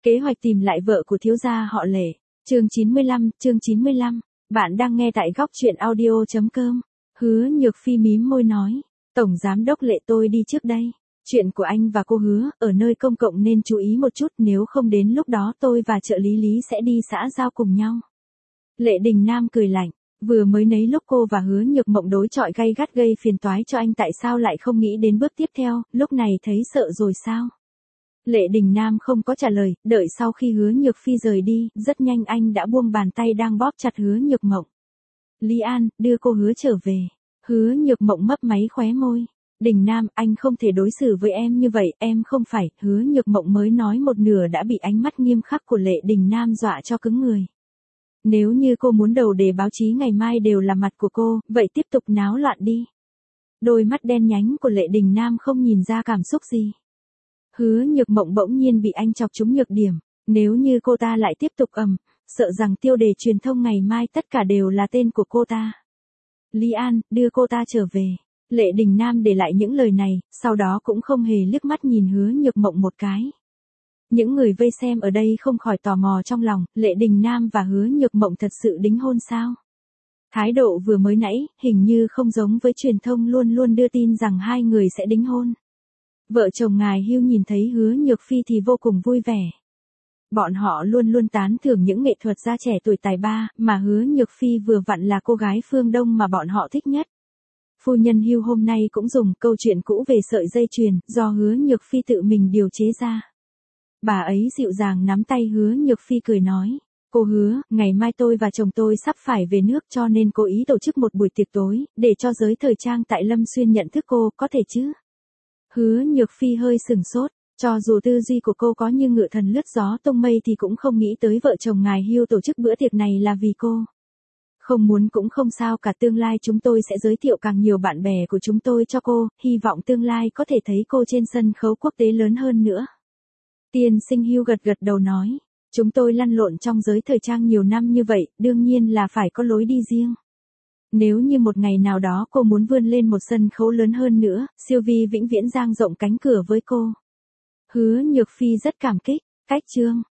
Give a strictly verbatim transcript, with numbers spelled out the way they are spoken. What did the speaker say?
Kế hoạch tìm lại vợ của thiếu gia họ Lệ. Chương chín mươi lăm, chương chín mươi lăm. Bạn đang nghe tại góc truyện audio chấm com. Hứa Nhược Phi mím môi nói, Tổng Giám đốc Lệ tôi đi trước đây. Chuyện của anh và cô Hứa, ở nơi công cộng nên chú ý một chút, nếu không đến lúc đó tôi và trợ lý Lý sẽ đi xã giao cùng nhau. Lệ Đình Nam cười lạnh, vừa mới nấy lúc cô và Hứa Nhược Mộng đối chọi gay gắt gây phiền toái cho anh, tại sao lại không nghĩ đến bước tiếp theo, lúc này thấy sợ rồi sao? Lệ Đình Nam không có trả lời, đợi sau khi Hứa Nhược Phi rời đi, rất nhanh anh đã buông bàn tay đang bóp chặt Hứa Nhược Mộng. Lý An, đưa cô Hứa trở về. Hứa Nhược Mộng mấp máy khóe môi. Đình Nam, anh không thể đối xử với em như vậy, em không phải. Hứa Nhược Mộng mới nói một nửa đã bị ánh mắt nghiêm khắc của Lệ Đình Nam dọa cho cứng người. Nếu như cô muốn đầu đề báo chí ngày mai đều là mặt của cô, vậy tiếp tục náo loạn đi. Đôi mắt đen nhánh của Lệ Đình Nam không nhìn ra cảm xúc gì. Hứa Nhược Mộng bỗng nhiên bị anh chọc trúng nhược điểm, nếu như cô ta lại tiếp tục ầm, sợ rằng tiêu đề truyền thông ngày mai tất cả đều là tên của cô ta. Lý An, đưa cô ta trở về. Lệ Đình Nam để lại những lời này, sau đó cũng không hề liếc mắt nhìn Hứa Nhược Mộng một cái. Những người vây xem ở đây không khỏi tò mò trong lòng, Lệ Đình Nam và Hứa Nhược Mộng thật sự đính hôn sao? Thái độ vừa mới nãy, hình như không giống với truyền thông luôn luôn đưa tin rằng hai người sẽ đính hôn. Vợ chồng ngài Hưu nhìn thấy Hứa Nhược Phi thì vô cùng vui vẻ. Bọn họ luôn luôn tán thưởng những nghệ thuật gia trẻ tuổi tài ba, mà Hứa Nhược Phi vừa vặn là cô gái phương Đông mà bọn họ thích nhất. Phu nhân Hưu hôm nay cũng dùng câu chuyện cũ về sợi dây chuyền, do Hứa Nhược Phi tự mình điều chế ra. Bà ấy dịu dàng nắm tay Hứa Nhược Phi cười nói, cô Hứa, ngày mai tôi và chồng tôi sắp phải về nước cho nên cố ý tổ chức một buổi tiệc tối, để cho giới thời trang tại Lâm Xuyên nhận thức cô, có thể chứ? Hứa Nhược Phi hơi sừng sốt, cho dù tư duy của cô có như ngựa thần lướt gió tung mây thì cũng không nghĩ tới vợ chồng ngài Hưu tổ chức bữa tiệc này là vì cô. Không muốn cũng không sao cả, tương lai chúng tôi sẽ giới thiệu càng nhiều bạn bè của chúng tôi cho cô, hy vọng tương lai có thể thấy cô trên sân khấu quốc tế lớn hơn nữa. Tiên sinh Hưu gật gật đầu nói, chúng tôi lăn lộn trong giới thời trang nhiều năm như vậy, đương nhiên là phải có lối đi riêng. Nếu như một ngày nào đó cô muốn vươn lên một sân khấu lớn hơn nữa, Siêu Vi vĩnh viễn dang rộng cánh cửa với cô. Hứa Nhược Phi rất cảm kích, cách chương.